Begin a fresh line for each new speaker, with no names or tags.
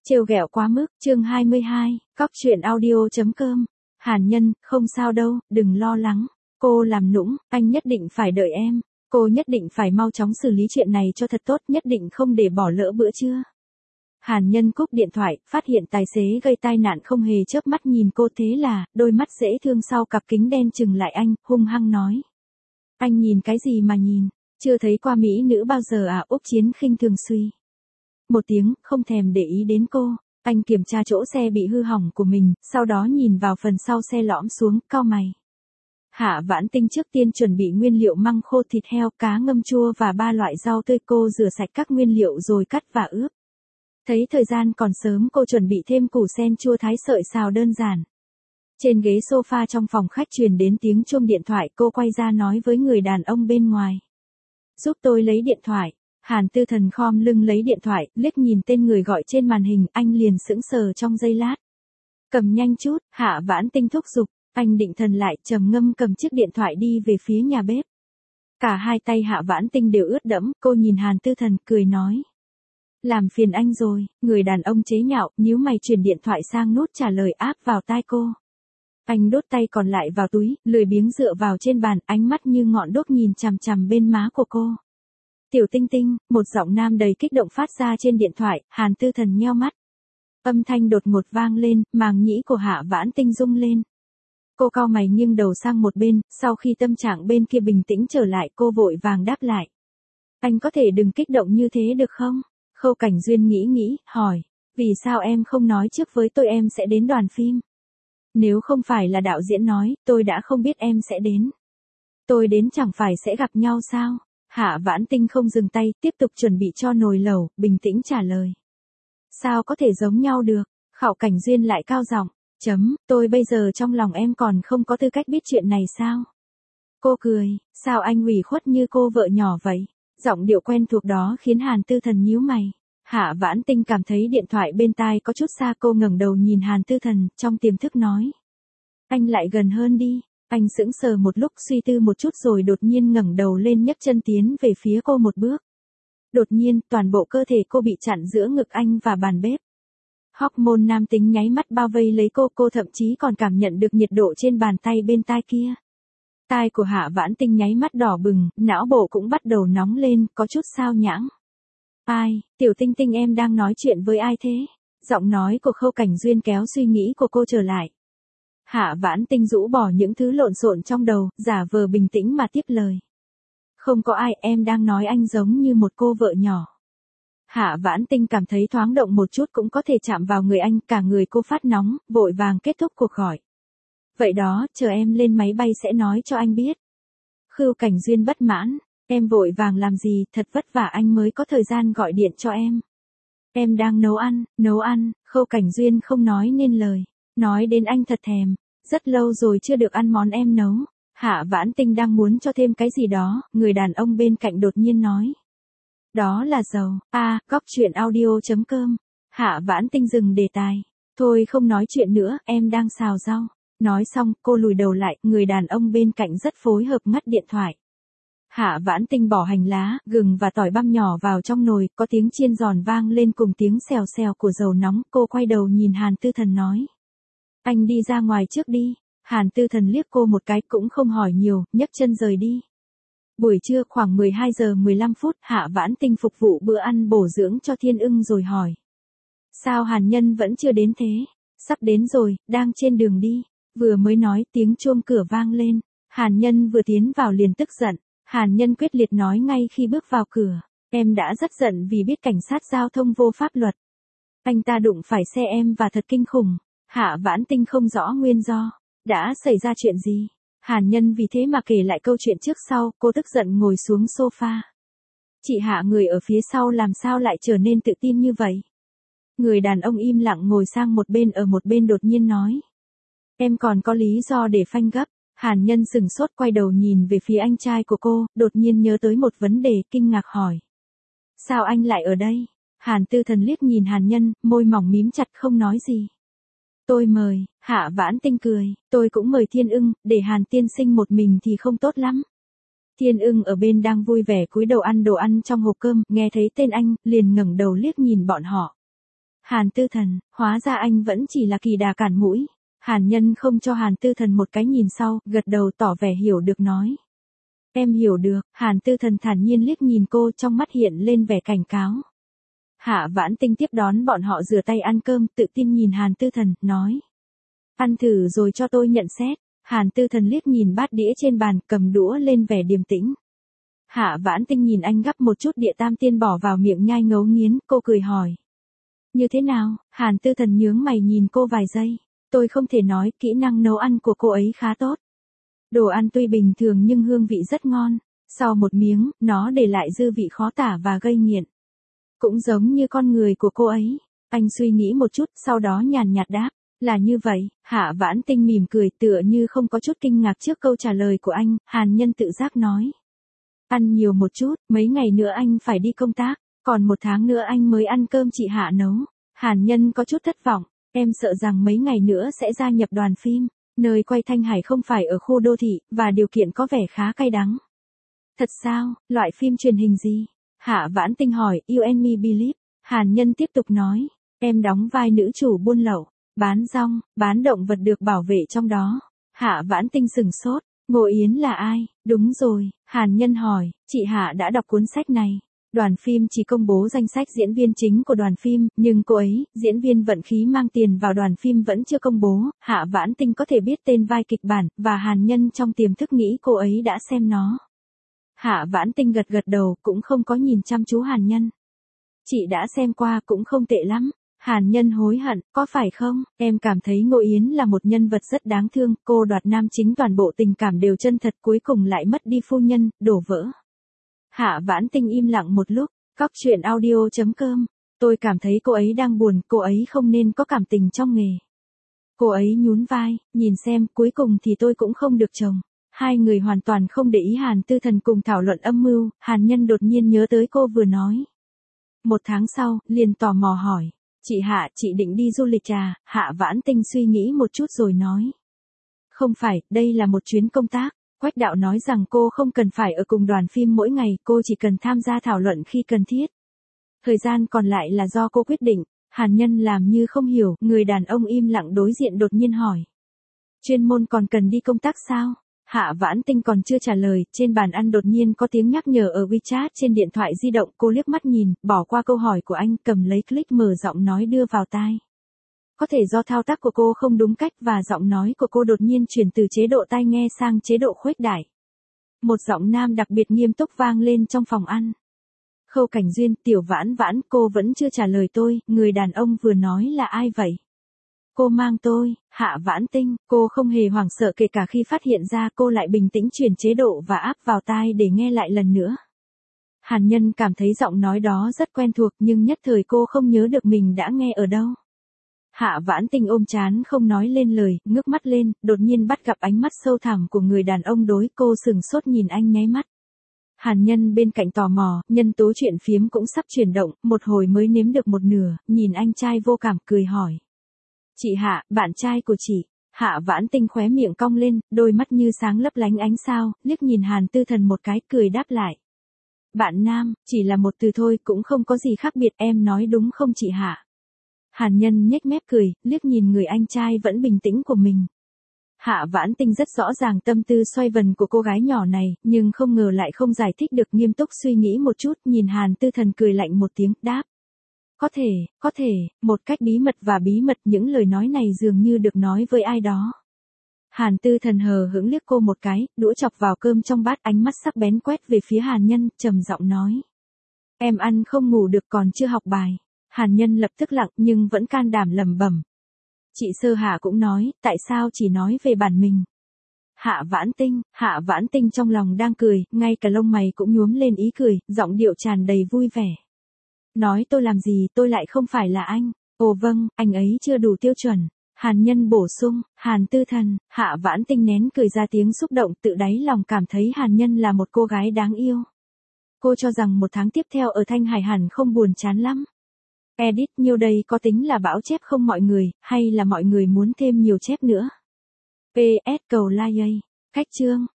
Trêu ghẹo quá mức, chương 22, cóc truyện audio.com. Hàn Nhân, không sao đâu, đừng lo lắng. Cô làm nũng, anh nhất định phải đợi em. Cô nhất định phải mau chóng xử lý chuyện này cho thật tốt, nhất định không để bỏ lỡ bữa trưa. Hàn Nhân cúp điện thoại, phát hiện tài xế gây tai nạn không hề chớp mắt nhìn cô, thế là, đôi mắt dễ thương sau cặp kính đen chừng lại anh, hung hăng nói. Anh nhìn cái gì mà nhìn, chưa thấy qua mỹ nữ bao giờ à? Úc Chiến khinh thường suy một tiếng, không thèm để ý đến cô. Anh kiểm tra chỗ xe bị hư hỏng của mình, sau đó nhìn vào phần sau xe lõm xuống, cau mày. Hạ Vãn Tinh trước tiên chuẩn bị nguyên liệu măng khô, thịt heo, cá ngâm chua và 3 loại rau tươi. Cô rửa sạch các nguyên liệu rồi cắt và ướp. Thấy thời gian còn sớm, cô chuẩn bị thêm củ sen chua thái sợi xào đơn giản. Trên ghế sofa trong phòng khách truyền đến tiếng chuông điện thoại, cô quay ra nói với người đàn ông bên ngoài. Giúp tôi lấy điện thoại. Hàn Tư Thần khom lưng lấy điện thoại, liếc nhìn tên người gọi trên màn hình, anh liền sững sờ trong giây lát. Cầm nhanh chút, Hạ Vãn Tinh thúc giục, anh định thần lại, trầm ngâm cầm chiếc điện thoại đi về phía nhà bếp. Cả hai tay Hạ Vãn Tinh đều ướt đẫm, cô nhìn Hàn Tư Thần, cười nói. Làm phiền anh rồi, người đàn ông chế nhạo, nhíu mày chuyển điện thoại sang nút trả lời áp vào tai cô. Anh đốt tay còn lại vào túi, lười biếng dựa vào trên bàn, ánh mắt như ngọn đuốc nhìn chằm chằm bên má của cô. Tiểu Tinh Tinh, một giọng nam đầy kích động phát ra trên điện thoại. Hàn Tư Thần nheo mắt. Âm thanh đột ngột vang lên, màng nhĩ của Hạ Vãn Tinh rung lên. Cô cau mày nghiêng đầu sang một bên, sau khi tâm trạng bên kia bình tĩnh trở lại, cô vội vàng đáp lại. Anh có thể đừng kích động như thế được không? Khâu Cảnh Duyên nghĩ, hỏi. Vì sao em không nói trước với tôi em sẽ đến đoàn phim? Nếu không phải là đạo diễn nói, tôi đã không biết em sẽ đến. Tôi đến chẳng phải sẽ gặp nhau sao? Hạ Vãn Tinh không dừng tay, tiếp tục chuẩn bị cho nồi lẩu, bình tĩnh trả lời. Sao có thể giống nhau được? Khâu Cảnh Duyên lại cao giọng. Tôi bây giờ trong lòng em còn không có tư cách biết chuyện này sao? Cô cười, sao anh ủy khuất như cô vợ nhỏ vậy? Giọng điệu quen thuộc đó khiến Hàn Tư Thần nhíu mày. Hạ Vãn Tinh cảm thấy điện thoại bên tai có chút xa, cô ngẩng đầu nhìn Hàn Tư Thần, trong tiềm thức nói. Anh lại gần hơn đi. Anh sững sờ một lúc, suy tư một chút rồi đột nhiên ngẩng đầu lên, nhấc chân tiến về phía cô một bước. Đột nhiên, toàn bộ cơ thể cô bị chặn giữa ngực anh và bàn bếp. Hormone nam tính nháy mắt bao vây lấy cô thậm chí còn cảm nhận được nhiệt độ trên bàn tay bên tai kia. Tai của Hạ Vãn Tinh nháy mắt đỏ bừng, não bộ cũng bắt đầu nóng lên, có chút sao nhãng. Ai, Tiểu Tinh Tinh em đang nói chuyện với ai thế? Giọng nói của Khâu Cảnh Duyên kéo suy nghĩ của cô trở lại. Hạ Vãn Tinh rũ bỏ những thứ lộn xộn trong đầu, giả vờ bình tĩnh mà tiếp lời. Không có ai, em đang nói anh giống như một cô vợ nhỏ. Hạ Vãn Tinh cảm thấy thoáng động một chút cũng có thể chạm vào người anh, cả người cô phát nóng, vội vàng kết thúc cuộc gọi. Vậy đó, chờ em lên máy bay sẽ nói cho anh biết. Khâu Cảnh Duyên bất mãn, em vội vàng làm gì, thật vất vả anh mới có thời gian gọi điện cho em. Em đang nấu ăn, Khâu Cảnh Duyên không nói nên lời. Nói đến anh thật thèm, rất lâu rồi chưa được ăn món em nấu. Hạ Vãn Tinh đang muốn cho thêm cái gì đó, người đàn ông bên cạnh đột nhiên nói. Đó là dầu, cóc truyện audio.com. Hạ Vãn Tinh dừng đề tài. Thôi không nói chuyện nữa, em đang xào rau. Nói xong, cô lùi đầu lại, người đàn ông bên cạnh rất phối hợp ngắt điện thoại. Hạ Vãn Tinh bỏ hành lá, gừng và tỏi băm nhỏ vào trong nồi, có tiếng chiên giòn vang lên cùng tiếng xèo xèo của dầu nóng, cô quay đầu nhìn Hàn Tư Thần nói. Anh đi ra ngoài trước đi. Hàn Tư Thần liếc cô một cái cũng không hỏi nhiều, nhấc chân rời đi. Buổi trưa khoảng 12 giờ 15 phút, Hạ Vãn Tinh phục vụ bữa ăn bổ dưỡng cho Thiên Ưng rồi hỏi. Sao Hàn Nhân vẫn chưa đến thế? Sắp đến rồi, đang trên đường đi. Vừa mới nói tiếng chuông cửa vang lên. Hàn Nhân vừa tiến vào liền tức giận. Hàn Nhân quyết liệt nói ngay khi bước vào cửa. Em đã rất giận vì biết cảnh sát giao thông vô pháp luật. Anh ta đụng phải xe em và thật kinh khủng. Hạ Vãn Tinh không rõ nguyên do. Đã xảy ra chuyện gì? Hàn Nhân vì thế mà kể lại câu chuyện trước sau, cô tức giận ngồi xuống sofa. Chị Hạ, người ở phía sau làm sao lại trở nên tự tin như vậy? Người đàn ông im lặng ngồi sang một bên, ở một bên đột nhiên nói. Em còn có lý do để phanh gấp. Hàn Nhân sừng sốt quay đầu nhìn về phía anh trai của cô, đột nhiên nhớ tới một vấn đề, kinh ngạc hỏi. Sao anh lại ở đây? Hàn Tư Thần liếc nhìn Hàn Nhân, môi mỏng mím chặt không nói gì. Tôi mời, Hạ Vãn Tinh cười, tôi cũng mời Thiên Ưng, để Hàn tiên sinh một mình thì không tốt lắm. Thiên Ưng ở bên đang vui vẻ cúi đầu ăn đồ ăn trong hộp cơm, nghe thấy tên anh, liền ngẩng đầu liếc nhìn bọn họ. Hàn Tư Thần, hóa ra anh vẫn chỉ là kỳ đà cản mũi. Hàn Nhân không cho Hàn Tư Thần một cái nhìn sau, gật đầu tỏ vẻ hiểu được nói. Em hiểu được, Hàn Tư Thần thản nhiên liếc nhìn cô, trong mắt hiện lên vẻ cảnh cáo. Hạ Vãn Tinh tiếp đón bọn họ rửa tay ăn cơm, tự tin nhìn Hàn Tư Thần, nói. Ăn thử rồi cho tôi nhận xét. Hàn Tư Thần liếc nhìn bát đĩa trên bàn, cầm đũa lên vẻ điềm tĩnh. Hạ Vãn Tinh nhìn anh gắp một chút địa tam tiên bỏ vào miệng nhai ngấu nghiến, cô cười hỏi. Như thế nào? Hàn Tư Thần nhướng mày nhìn cô vài giây. Tôi không thể nói, kỹ năng nấu ăn của cô ấy khá tốt. Đồ ăn tuy bình thường nhưng hương vị rất ngon. Sau một miếng, nó để lại dư vị khó tả và gây nghiện. Cũng giống như con người của cô ấy. Anh suy nghĩ một chút, sau đó nhàn nhạt đáp. Là như vậy. Hạ Vãn Tinh mỉm cười, tựa như không có chút kinh ngạc trước câu trả lời của anh. Hàn Nhân tự giác nói. Ăn nhiều một chút, mấy ngày nữa anh phải đi công tác. Còn 1 tháng nữa anh mới ăn cơm chị Hạ nấu. Hàn Nhân có chút thất vọng. Em sợ rằng mấy ngày nữa sẽ gia nhập đoàn phim. Nơi quay Thanh Hải không phải ở khu đô thị, và điều kiện có vẻ khá cay đắng. Thật sao? Loại phim truyền hình gì? Hạ Vãn Tinh hỏi. You and me believe. Hàn Nhân tiếp tục nói. Em đóng vai nữ chủ buôn lậu, bán rong, bán động vật được bảo vệ trong đó. Hạ Vãn Tinh sừng sốt. Ngô Yến là ai? Đúng rồi. Hàn Nhân hỏi. Chị Hạ đã đọc cuốn sách này. Đoàn phim chỉ công bố danh sách diễn viên chính của đoàn phim, nhưng cô ấy, diễn viên vận khí mang tiền vào đoàn phim vẫn chưa công bố. Hạ Vãn Tinh có thể biết tên vai kịch bản, và Hàn Nhân trong tiềm thức nghĩ cô ấy đã xem nó. Hạ Vãn Tinh gật gật đầu, cũng không có nhìn chăm chú Hàn Nhân. Chị đã xem qua, cũng không tệ lắm. Hàn Nhân hối hận, có phải không? Em cảm thấy Ngô Yến là một nhân vật rất đáng thương, cô đoạt nam chính, toàn bộ tình cảm đều chân thật, cuối cùng lại mất đi phu nhân, đổ vỡ. Hạ Vãn Tinh im lặng một lúc. Cóc truyện audio.com. Tôi cảm thấy cô ấy đang buồn, cô ấy không nên có cảm tình trong nghề. Cô ấy nhún vai, nhìn xem, cuối cùng thì tôi cũng không được chồng. Hai người hoàn toàn không để ý Hàn Tư Thần cùng thảo luận âm mưu. Hàn Nhân đột nhiên nhớ tới cô vừa nói. 1 tháng sau, liền tò mò hỏi. Chị Hạ, chị định đi du lịch à? Hạ Vãn Tinh suy nghĩ một chút rồi nói. Không phải, đây là một chuyến công tác. Quách Đạo nói rằng cô không cần phải ở cùng đoàn phim mỗi ngày, cô chỉ cần tham gia thảo luận khi cần thiết. Thời gian còn lại là do cô quyết định. Hàn Nhân làm như không hiểu, người đàn ông im lặng đối diện đột nhiên hỏi. Chuyên môn còn cần đi công tác sao? Hạ Vãn Tinh còn chưa trả lời, trên bàn ăn đột nhiên có tiếng nhắc nhở ở WeChat trên điện thoại di động, cô liếc mắt nhìn, bỏ qua câu hỏi của anh, cầm lấy click mở giọng nói đưa vào tai. Có thể do thao tác của cô không đúng cách và giọng nói của cô đột nhiên chuyển từ chế độ tai nghe sang chế độ khuếch đại. Một giọng nam đặc biệt nghiêm túc vang lên trong phòng ăn. Khâu Cảnh Duyên, Tiểu Vãn Vãn, cô vẫn chưa trả lời tôi, người đàn ông vừa nói là ai vậy? Cô mang tôi. Hạ Vãn Tinh, cô không hề hoảng sợ kể cả khi phát hiện ra, cô lại bình tĩnh chuyển chế độ và áp vào tai để nghe lại lần nữa. Hàn Nhân cảm thấy giọng nói đó rất quen thuộc nhưng nhất thời cô không nhớ được mình đã nghe ở đâu. Hạ Vãn Tinh ôm trán không nói lên lời, ngước mắt lên, đột nhiên bắt gặp ánh mắt sâu thẳm của người đàn ông đối, cô sừng sốt nhìn anh nháy mắt. Hàn Nhân bên cạnh tò mò, nhân tố chuyện phiếm cũng sắp chuyển động, một hồi mới nếm được một nửa, nhìn anh trai vô cảm cười hỏi. Chị Hạ, bạn trai của chị. Hạ Vãn Tinh khóe miệng cong lên, đôi mắt như sáng lấp lánh ánh sao, liếc nhìn Hàn Tư Thần một cái, cười đáp lại. Bạn nam, chỉ là một từ thôi, cũng không có gì khác biệt, em nói đúng không chị Hạ? Hàn Nhân nhếch mép cười, liếc nhìn người anh trai vẫn bình tĩnh của mình. Hạ Vãn Tinh rất rõ ràng tâm tư xoay vần của cô gái nhỏ này, nhưng không ngờ lại không giải thích được, nghiêm túc suy nghĩ một chút, nhìn Hàn Tư Thần cười lạnh một tiếng, đáp. Có thể, một cách bí mật, những lời nói này dường như được nói với ai đó. Hàn Tư Thần hờ hững liếc cô một cái, đũa chọc vào cơm trong bát, ánh mắt sắc bén quét về phía Hàn Nhân, trầm giọng nói. Em ăn không ngủ được, còn chưa học bài. Hàn Nhân lập tức lặng nhưng vẫn can đảm lẩm bẩm. Chị Sơ Hạ cũng nói, tại sao chỉ nói về bản mình. Hạ Vãn Tinh trong lòng đang cười, ngay cả lông mày cũng nhuốm lên ý cười, giọng điệu tràn đầy vui vẻ. Nói tôi làm gì, tôi lại không phải là anh. Ồ vâng, anh ấy chưa đủ tiêu chuẩn. Hàn Nhân bổ sung. Hàn Tư Thần. Hạ Vãn Tinh nén cười ra tiếng xúc động, tự đáy lòng cảm thấy Hàn Nhân là một cô gái đáng yêu. Cô cho rằng 1 tháng tiếp theo ở Thanh Hải hẳn không buồn chán lắm. Edit, nhiêu đây có tính là bão chép không mọi người, hay là mọi người muốn thêm nhiều chép nữa? PS cầu like. Cách chương.